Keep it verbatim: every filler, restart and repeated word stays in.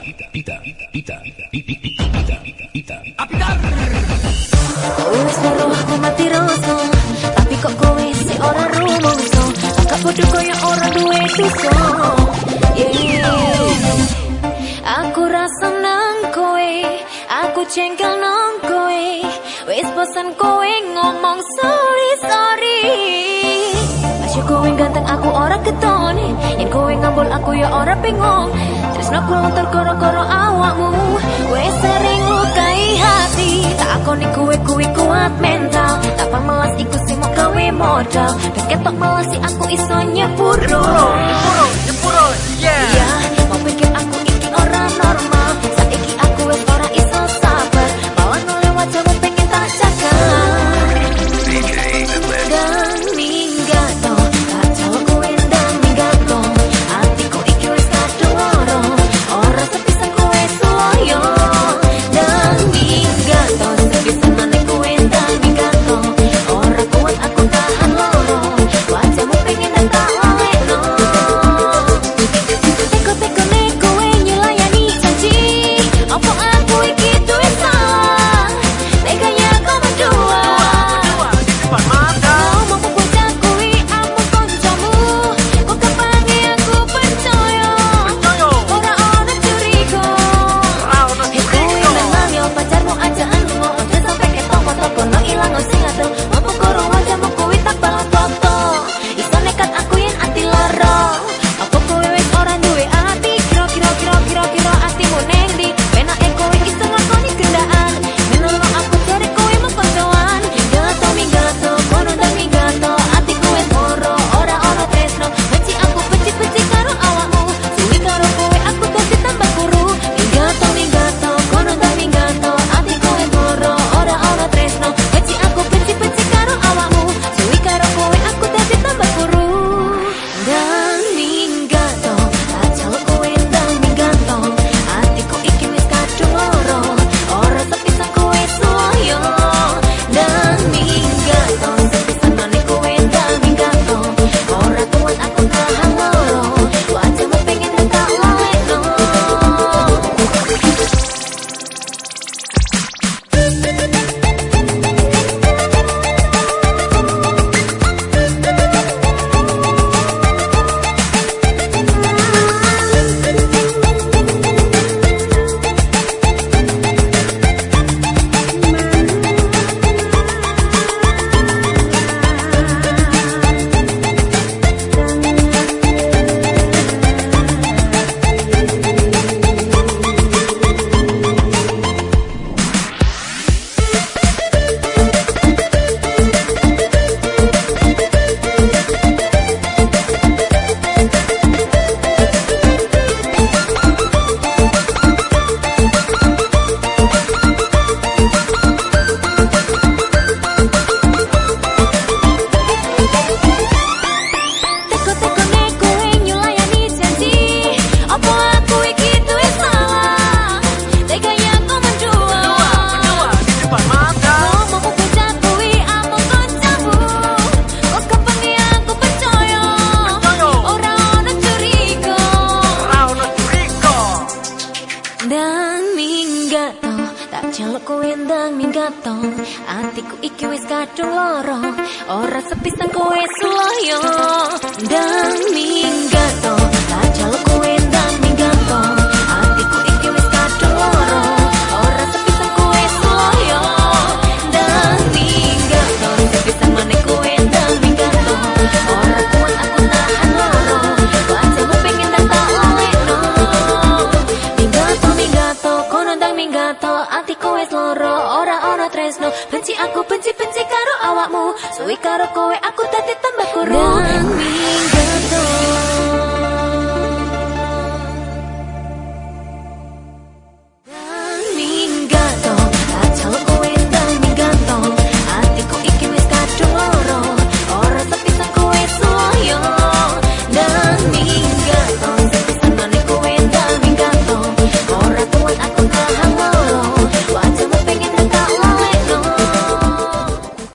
pita, pita, pita, pita, apitar. Wes karo aku mati rasa, tapi kok kowe si ora rumangsa. Kakak bodoh koyo ora duwe dosa. Aku rasa nang kowe, aku jengkel nang kowe. Wes bosan kowe ngomong sorry sorry. Masih kowe ganteng aku ora ketone, yen kowe ngambul aku ya ora bengong. Tresno kulontor koro-koro awakmu, wes sering lukai hati. Tak akoni kowe kowe kuat mental, tapang melas iku sing mau kowe modal. Dan ketok melasi aku iso nyepuro, nyepuro, nyepuro, yeah. Yeah, mau pikir aku iki ora normal, saiki aku wes ora iso sabar. Bawaan oleh wajahmu pengen tak jaga. Dan minggat to, tak jauh kowe dan minggat to. Hatiku iki wes kadung loro, ora sepisan kowe suwoyo. Dan minggat to, sepisan maneh kowe dan minggat to. Ora kuat aku tahan loro, wajahmu pengen dan tak lalekno. Teko-teko nek kowe nyulayani janji, opo aku iki duwe salah? Teganya kau berdua, Berdua di depan mata. kau mau bocah kuwi aku kancamu. Kok kepangi aku percaya, Percaya. ora ana curiga. Ora ono Hei kowe memang yo pacarmu aja anu, ojo sampe ketok motor kono ilang sing ado. Apa karo wajahmu kuwi tak balas foto, iso nekat aku yen ati lara. Apa kowe wis ora duwe ati, kira-kira kira-kira kira atimu neng ndi? Penake kowe iso nglakoni gendaan, menelo aku jare kowe mau koncoan. Minggato minggato kono dan minggato, atiku wis ora ora ora tresno. Benci aku benci-benci karo awakmu, suwi karo kowe aku dadi tambah kuru. Minggato minggato kono dan minggato, atiku wis ora ora ora tresno. Benci aku benci-benci karo awakmu, suwi karo kowe aku dadi tambah kuru. Dan minggato, ajal kowe dan minggato, atiku iki wis kadung loro, ora sepisan kowe suwoyo. Dan minggato, sepisan maneh kowe dan minggato, ora kuat aku tahan loro, wajahmu pengen tak lalekno. Teko-teko nek kowe nyulayani janji, opo aku iki duwe salah? Teganya kau berdua, Berdua di depan mata. kau mau bocah kuwi aku kancamu. Kok kepengi aku percaya, Percaya. ora ana curiga. Ora ono curiga. Dan minggato, tak jaluk kowe ndang minggato, atiku iki wis kadung loro, ora sepisan kowe suloyo. Dan minggato, tak jaluk kowe ndang minggato, atiku iki wis kadung loro, ora sepisan kowe suloyo. Dan minggato, sepisan maneh kowe ndang minggato, ora kuat aku tahan loro, wajahmu pengen dan tak lalekno. Minggato minggato kono ndang minggato, atiku wis loro, ora ana tresno. Benci aku benci-benci karo awakmu, suwi karo kowe aku dadi tambah kuru.